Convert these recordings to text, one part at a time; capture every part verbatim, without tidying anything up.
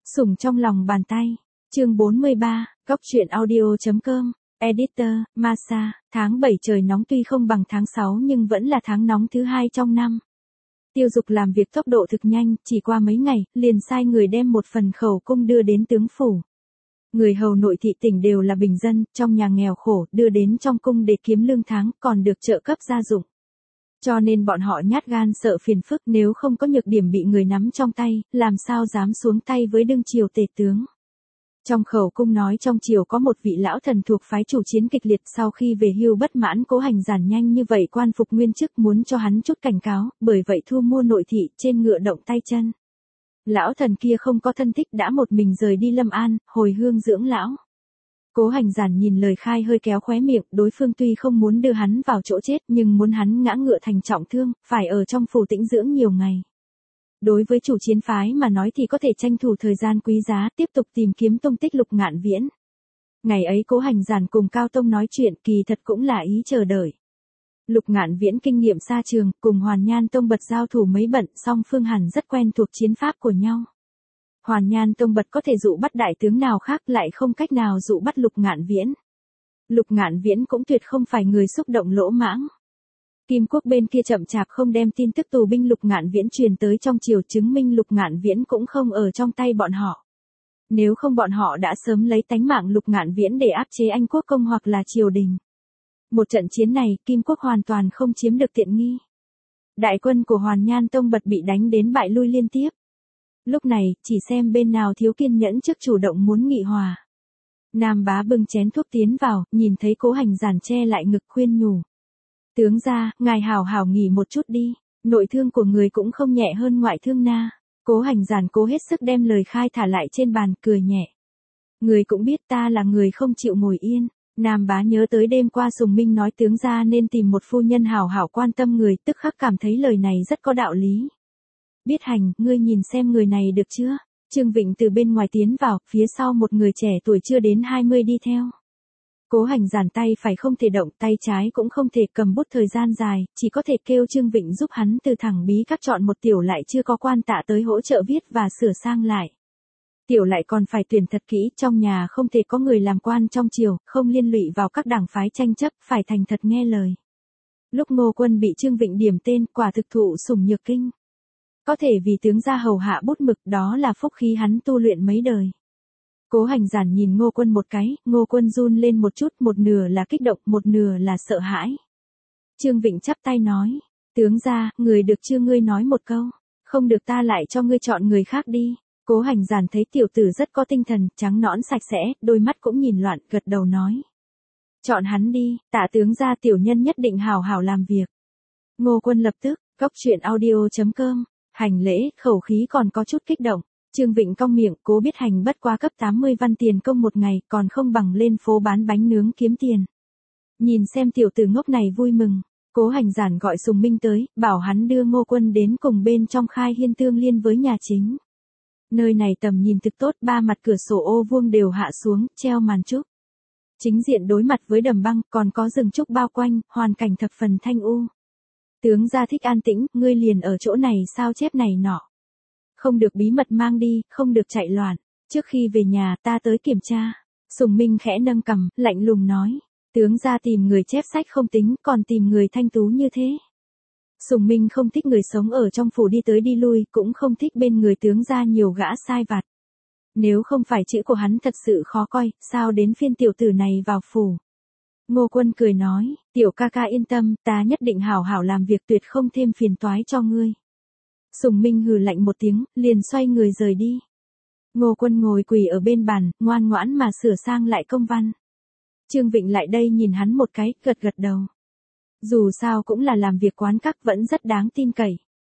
Sủng trong lòng bàn tay. Chương bốn mươi ba, Góc truyện audio.com. Editor, Masa, tháng bảy trời nóng tuy không bằng tháng sáu nhưng vẫn là tháng nóng thứ hai trong năm. Tiêu Dục làm việc tốc độ thực nhanh, chỉ qua mấy ngày, liền sai người đem một phần khẩu cung đưa đến tướng phủ. Người hầu nội thị tỉnh đều là bình dân, trong nhà nghèo khổ, đưa đến trong cung để kiếm lương tháng, còn được trợ cấp gia dụng. Cho nên bọn họ nhát gan sợ phiền phức, nếu không có nhược điểm bị người nắm trong tay, làm sao dám xuống tay với đương triều tể tướng. Trong khẩu cung nói trong triều có một vị lão thần thuộc phái chủ chiến kịch liệt, sau khi về hưu bất mãn Cố Hành Giản nhanh như vậy quan phục nguyên chức, muốn cho hắn chút cảnh cáo, bởi vậy thu mua nội thị, trên ngựa động tay chân. Lão thần kia không có thân thích đã một mình rời đi Lâm An, hồi hương dưỡng lão. Cố Hành Giản nhìn lời khai hơi kéo khóe miệng, đối phương tuy không muốn đưa hắn vào chỗ chết nhưng muốn hắn ngã ngựa thành trọng thương, phải ở trong phủ tĩnh dưỡng nhiều ngày. Đối với chủ chiến phái mà nói thì có thể tranh thủ thời gian quý giá, tiếp tục tìm kiếm tung tích Lục Ngạn Viễn. Ngày ấy Cố Hành Giản cùng Cao Tông nói chuyện, kỳ thật cũng là ý chờ đợi. Lục Ngạn Viễn kinh nghiệm xa trường, cùng Hoàn Nhan Tông Bật giao thủ mấy bận, song phương hẳn rất quen thuộc chiến pháp của nhau. Hoàn Nhan Tông Bật có thể dụ bắt đại tướng nào khác, lại không cách nào dụ bắt Lục Ngạn Viễn. Lục Ngạn Viễn cũng tuyệt không phải người xúc động lỗ mãng. Kim Quốc bên kia chậm chạp không đem tin tức tù binh Lục Ngạn Viễn truyền tới trong triều, chứng minh Lục Ngạn Viễn cũng không ở trong tay bọn họ. Nếu không bọn họ đã sớm lấy tánh mạng Lục Ngạn Viễn để áp chế Anh Quốc công hoặc là triều đình. Một trận chiến này, Kim Quốc hoàn toàn không chiếm được tiện nghi. Đại quân của Hoàn Nhan Tông Bật bị đánh đến bại lui liên tiếp. Lúc này, chỉ xem bên nào thiếu kiên nhẫn trước chủ động muốn nghị hòa. Nam Bá bưng chén thuốc tiến vào, nhìn thấy Cố Hành Giản che lại ngực khuyên nhủ. Tướng gia, ngài hảo hảo nghỉ một chút đi, nội thương của người cũng không nhẹ hơn ngoại thương na. Cố Hành Giản cố hết sức đem lời khai thả lại trên bàn, cười nhẹ. Người cũng biết ta là người không chịu ngồi yên. Nam Bá nhớ tới đêm qua Sùng Minh nói tướng gia nên tìm một phu nhân hảo hảo quan tâm người, tức khắc cảm thấy lời này rất có đạo lý. Biết Hành, ngươi nhìn xem người này được chưa? Trương Vịnh từ bên ngoài tiến vào, phía sau một người trẻ tuổi chưa đến hai mươi đi theo. Cố Hành Giản tay phải không thể động, tay trái cũng không thể cầm bút thời gian dài, chỉ có thể kêu Trương Vịnh giúp hắn từ thẳng bí các chọn một tiểu lại chưa có quan tạ tới hỗ trợ viết và sửa sang lại. Tiểu lại còn phải tuyển thật kỹ, trong nhà không thể có người làm quan trong triều, không liên lụy vào các đảng phái tranh chấp, phải thành thật nghe lời. Lúc Ngô Quân bị Trương Vịnh điểm tên, quả thực thụ sủng nhược kinh. Có thể vì tướng gia hầu hạ bút mực, đó là phúc khí hắn tu luyện mấy đời. Cố Hành Giản nhìn Ngô Quân một cái, Ngô Quân run lên một chút, một nửa là kích động, một nửa là sợ hãi. Trương Vịnh chắp tay nói, tướng gia, người được chưa, ngươi nói một câu, không được ta lại cho ngươi chọn người khác đi. Cố Hành Giản thấy tiểu tử rất có tinh thần, trắng nõn sạch sẽ, đôi mắt cũng nhìn loạn, gật đầu nói. Chọn hắn đi, tạ tướng gia, tiểu nhân nhất định hảo hảo làm việc. Ngô Quân lập tức, Góc truyện audio.com, hành lễ, khẩu khí còn có chút kích động. Trương Vịnh cong miệng, Cố biết Hành bất quá cấp tám mươi văn tiền công một ngày, còn không bằng lên phố bán bánh nướng kiếm tiền. Nhìn xem tiểu tử ngốc này vui mừng, Cố Hành Giản gọi Sùng Minh tới, bảo hắn đưa Ngô Quân đến cùng bên trong khai hiên tương liên với nhà chính. Nơi này tầm nhìn thực tốt, ba mặt cửa sổ ô vuông đều hạ xuống, treo màn trúc. Chính diện đối mặt với đầm băng, còn có rừng trúc bao quanh, hoàn cảnh thập phần thanh u. Tướng gia thích an tĩnh, ngươi liền ở chỗ này sao chép này nọ. Không được bí mật mang đi, không được chạy loạn. Trước khi về nhà ta tới kiểm tra. Sùng Minh khẽ nâng cằm, lạnh lùng nói. Tướng gia tìm người chép sách không tính, còn tìm người thanh tú như thế. Sùng Minh không thích người sống ở trong phủ đi tới đi lui, cũng không thích bên người tướng gia nhiều gã sai vặt. Nếu không phải chữ của hắn thật sự khó coi, sao đến phiên tiểu tử này vào phủ. Ngô Quân cười nói, tiểu ca ca yên tâm, ta nhất định hảo hảo làm việc, tuyệt không thêm phiền toái cho ngươi. Sùng Minh hừ lạnh một tiếng, liền xoay người rời đi. Ngô Quân ngồi quỳ ở bên bàn, ngoan ngoãn mà sửa sang lại công văn. Trương Vịnh lại đây nhìn hắn một cái, gật gật đầu. Dù sao cũng là làm việc quán các, vẫn rất đáng tin cậy.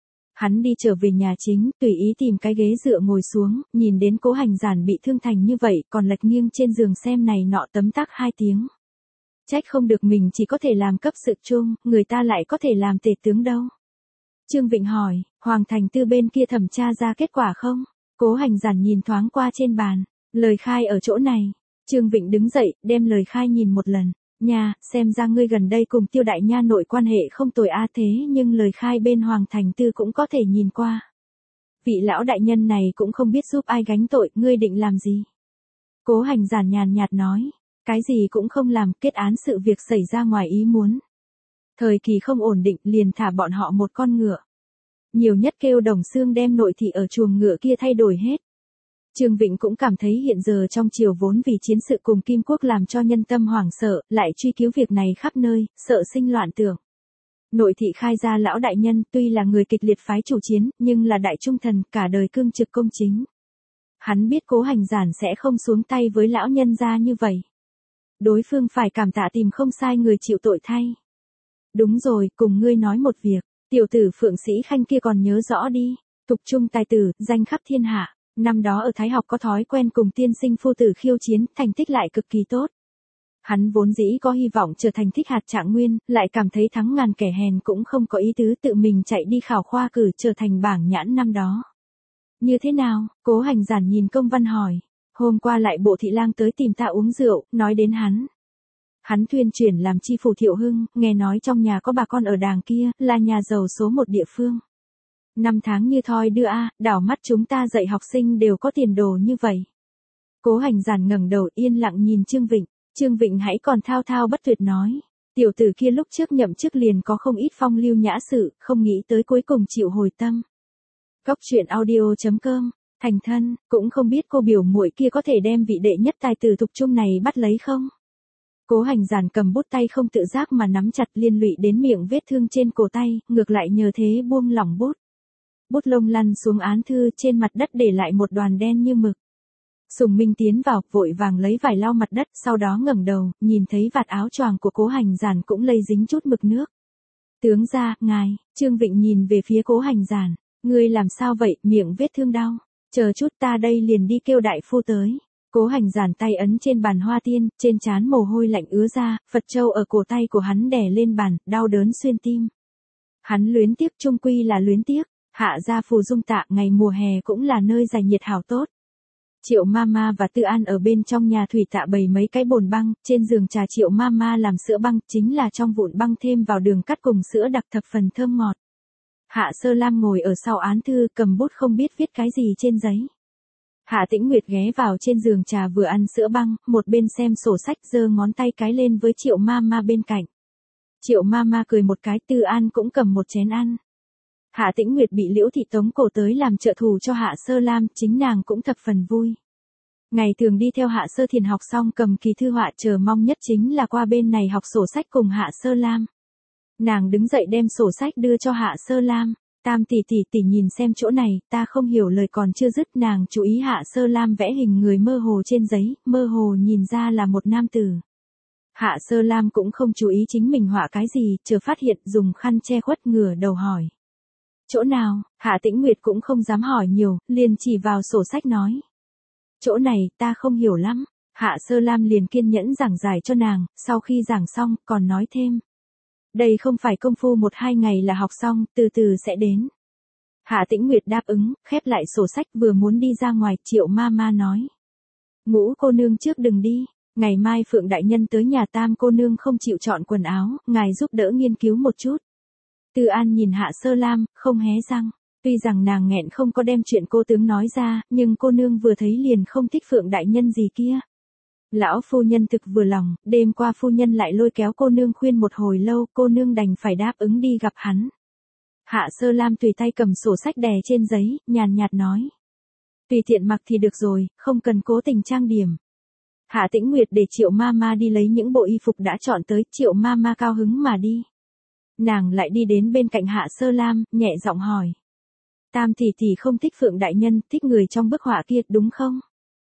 Hắn đi trở về nhà chính, tùy ý tìm cái ghế dựa ngồi xuống, nhìn đến Cố Hành Giản bị thương thành như vậy, còn lệch nghiêng trên giường xem này nọ, tấm tắc hai tiếng. Trách không được mình chỉ có thể làm cấp sự chung, người ta lại có thể làm tể tướng đâu. Trương Vịnh hỏi, Hoàng Thành Tư bên kia thẩm tra ra kết quả không? Cố Hành Giản nhìn thoáng qua trên bàn, lời khai ở chỗ này. Trương Vịnh đứng dậy, đem lời khai nhìn một lần. Nha, xem ra ngươi gần đây cùng Tiêu đại nha nội quan hệ không tồi a, thế nhưng lời khai bên Hoàng Thành Tư cũng có thể nhìn qua. Vị lão đại nhân này cũng không biết giúp ai gánh tội, ngươi định làm gì? Cố Hành Giản nhàn nhạt nói, cái gì cũng không làm, kết án sự việc xảy ra ngoài ý muốn. Thời kỳ không ổn định liền thả bọn họ một con ngựa. Nhiều nhất kêu Đồng Xương đem nội thị ở chuồng ngựa kia thay đổi hết. Trương Vịnh cũng cảm thấy hiện giờ trong triều vốn vì chiến sự cùng Kim Quốc làm cho nhân tâm hoảng sợ, lại truy cứu việc này khắp nơi, sợ sinh loạn tưởng. Nội thị khai ra lão đại nhân tuy là người kịch liệt phái chủ chiến, nhưng là đại trung thần, cả đời cương trực công chính. Hắn biết Cố Hành Giản sẽ không xuống tay với lão nhân gia như vậy. Đối phương phải cảm tạ tìm không sai người chịu tội thay. Đúng rồi, cùng ngươi nói một việc, tiểu tử Phượng Sĩ Khanh kia còn nhớ rõ đi, Thục Trung tài tử, danh khắp thiên hạ, năm đó ở Thái học có thói quen cùng tiên sinh phu tử khiêu chiến, thành tích lại cực kỳ tốt. Hắn vốn dĩ có hy vọng trở thành thích hạt trạng nguyên, lại cảm thấy thắng ngàn kẻ hèn cũng không có ý tứ tự mình chạy đi khảo khoa cử trở thành bảng nhãn năm đó. Như thế nào? Cố Hành Giản nhìn công văn hỏi. Hôm qua lại bộ thị lang tới tìm ta uống rượu, nói đến hắn. Hắn thuyên chuyển làm chi phủ Thiệu Hưng, nghe nói trong nhà có bà con ở đàng kia, là nhà giàu số một địa phương. Năm tháng như thoi đưa a, đảo mắt chúng ta dạy học sinh đều có tiền đồ như vậy. Cố Hành Giản ngẩng đầu yên lặng nhìn Trương Vịnh, Trương Vịnh hãy còn thao thao bất tuyệt nói. Tiểu tử kia lúc trước nhậm chức liền có không ít phong lưu nhã sự, không nghĩ tới cuối cùng chịu hồi tâm. Góc truyện audio chấm com, thành thân, cũng không biết cô biểu muội kia có thể đem vị đệ nhất tài tử Thục Trung này bắt lấy không? Cố Hành Giản cầm bút tay không tự giác mà nắm chặt liên lụy đến miệng vết thương trên cổ tay, ngược lại nhờ thế buông lỏng bút. Bút lông lăn xuống án thư trên mặt đất để lại một đoàn đen như mực. Sùng Minh tiến vào, vội vàng lấy vải lau mặt đất, sau đó ngẩng đầu, nhìn thấy vạt áo choàng của Cố Hành Giản cũng lây dính chút mực nước. Tướng gia, ngài, Trương Vịnh nhìn về phía Cố Hành Giản, ngươi làm sao vậy, miệng vết thương đau, chờ chút ta đây liền đi kêu đại phu tới. Cố Hành Giản tay ấn trên bàn hoa tiên, trên trán mồ hôi lạnh ứa ra, Phật châu ở cổ tay của hắn đè lên bàn, đau đớn xuyên tim. Hắn luyến tiếc trung quy là luyến tiếc, hạ gia Phù Dung Tạ ngày mùa hè cũng là nơi giải nhiệt hảo tốt. Triệu Mama và Tư An ở bên trong nhà thủy tạ bày mấy cái bồn băng, trên giường trà Triệu Mama làm sữa băng, chính là trong vụn băng thêm vào đường cắt cùng sữa đặc thập phần thơm ngọt. Hạ Sơ Lam ngồi ở sau án thư, cầm bút không biết viết cái gì trên giấy. Hạ Tĩnh Nguyệt ghé vào trên giường trà vừa ăn sữa băng, một bên xem sổ sách giơ ngón tay cái lên với Triệu Mama bên cạnh. Triệu Mama cười một cái, Tư An cũng cầm một chén ăn. Hạ Tĩnh Nguyệt bị Liễu Thị tống cổ tới làm trợ thủ cho Hạ Sơ Lam, chính nàng cũng thập phần vui. Ngày thường đi theo Hạ Sơ Thiền học xong cầm kỳ thư họa, chờ mong nhất chính là qua bên này học sổ sách cùng Hạ Sơ Lam. Nàng đứng dậy đem sổ sách đưa cho Hạ Sơ Lam. Tam tỷ tỷ tỷ nhìn xem chỗ này, ta không hiểu lời còn chưa dứt, nàng chú ý Hạ Sơ Lam vẽ hình người mơ hồ trên giấy, mơ hồ nhìn ra là một nam tử. Hạ Sơ Lam cũng không chú ý chính mình họa cái gì, chờ phát hiện dùng khăn che khuất ngửa đầu hỏi. Chỗ nào? Hạ Tĩnh Nguyệt cũng không dám hỏi nhiều, liền chỉ vào sổ sách nói. Chỗ này, ta không hiểu lắm. Hạ Sơ Lam liền kiên nhẫn giảng giải cho nàng, sau khi giảng xong, còn nói thêm. Đây không phải công phu một hai ngày là học xong, từ từ sẽ đến. Hạ Tĩnh Nguyệt đáp ứng, khép lại sổ sách vừa muốn đi ra ngoài, Triệu Mama nói. Ngũ cô nương trước đừng đi, ngày mai Phượng Đại Nhân tới nhà Tam cô nương không chịu chọn quần áo, ngài giúp đỡ nghiên cứu một chút. Tư An nhìn Hạ Sơ Lam, không hé răng. Tuy rằng nàng nghẹn không có đem chuyện cô tướng nói ra, nhưng cô nương vừa thấy liền không thích Phượng Đại Nhân gì kia. Lão phu nhân thực vừa lòng, đêm qua phu nhân lại lôi kéo cô nương khuyên một hồi lâu, cô nương đành phải đáp ứng đi gặp hắn. Hạ Sơ Lam tùy tay cầm sổ sách đè trên giấy, nhàn nhạt nói. Tùy tiện mặc thì được rồi, không cần cố tình trang điểm. Hạ Tĩnh Nguyệt để Triệu Mama đi lấy những bộ y phục đã chọn tới, Triệu Mama cao hứng mà đi. Nàng lại đi đến bên cạnh Hạ Sơ Lam, nhẹ giọng hỏi. Tam tỷ tỷ không thích Phượng Đại Nhân, thích người trong bức họa kia, đúng không?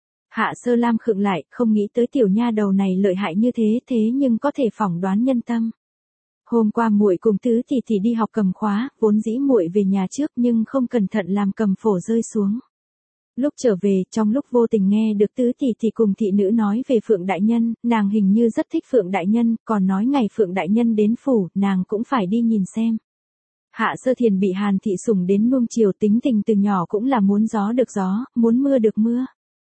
Hạ Sơ Lam khựng lại, không nghĩ tới tiểu nha đầu này lợi hại như thế, thế nhưng có thể phỏng đoán nhân tâm. Hôm qua muội cùng tứ tỷ tỷ đi học cầm khóa, vốn dĩ muội về nhà trước nhưng không cẩn thận làm cầm phổ rơi xuống. Lúc trở về, trong lúc vô tình nghe được tứ tỷ tỷ cùng thị nữ nói về Phượng Đại Nhân, nàng hình như rất thích Phượng Đại Nhân, còn nói ngày Phượng Đại Nhân đến phủ, nàng cũng phải đi nhìn xem. Hạ Sơ Thiền bị Hàn thị sủng đến nuông chiều, tính tình từ nhỏ cũng là muốn gió được gió, muốn mưa được mưa.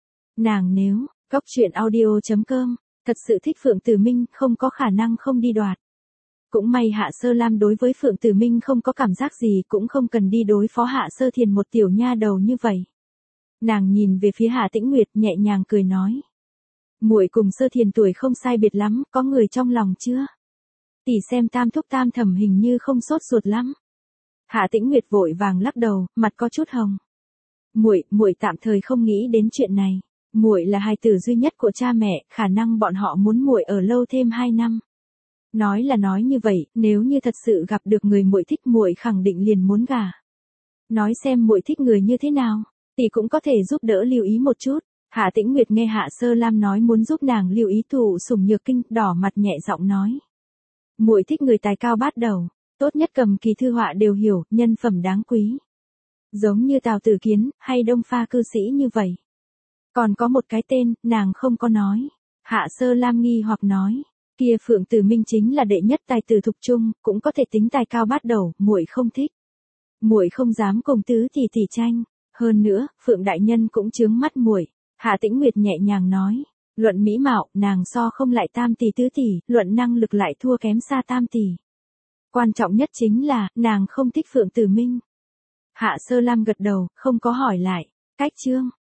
Nàng nếu, góc truyện audio chấm com, thật sự thích Phượng Tử Minh, không có khả năng không đi đoạt. Cũng may Hạ Sơ Lam đối với Phượng Tử Minh không có cảm giác gì, cũng không cần đi đối phó Hạ Sơ Thiền một tiểu nha đầu như vậy. Nàng nhìn về phía Hạ Tĩnh Nguyệt nhẹ nhàng cười nói. Muội cùng Sơ Thiền tuổi không sai biệt lắm, có người trong lòng chưa? Tỷ xem tam thúc tam thẩm hình như không sốt ruột lắm. Hạ Tĩnh Nguyệt vội vàng lắc đầu, mặt có chút hồng. Muội, muội tạm thời không nghĩ đến chuyện này. Muội là hài tử duy nhất của cha mẹ, khả năng bọn họ muốn muội ở lâu thêm hai năm. Nói là nói như vậy, nếu như thật sự gặp được người muội thích, muội khẳng định liền muốn gả. Nói xem muội thích người như thế nào, tỷ cũng có thể giúp đỡ lưu ý một chút. Hạ Tĩnh Nguyệt nghe Hạ Sơ Lam nói muốn giúp nàng lưu ý Thụ Sủng Nhược Kinh, đỏ mặt nhẹ giọng nói. Muội thích người tài cao bát đầu, tốt nhất cầm kỳ thư họa đều hiểu, nhân phẩm đáng quý. Giống như Tào Tử Kiến, hay Đông Pha cư sĩ như vậy. Còn có một cái tên, nàng không có nói. Hạ Sơ Lam nghi hoặc nói. Kia Phượng Tử Minh chính là đệ nhất tài tử thục trung, cũng có thể tính tài cao bát đầu, muội không thích. Muội không dám cùng tứ tỷ tỷ tranh. Hơn nữa, Phượng đại nhân cũng chướng mắt muội. Hạ Tĩnh Nguyệt nhẹ nhàng nói. Luận mỹ mạo, nàng so không lại tam tỷ tứ tỷ, luận năng lực lại thua kém xa tam tỷ. Quan trọng nhất chính là, nàng không thích Phượng Tử Minh. Hạ Sơ Lam gật đầu, không có hỏi lại. Cách chương.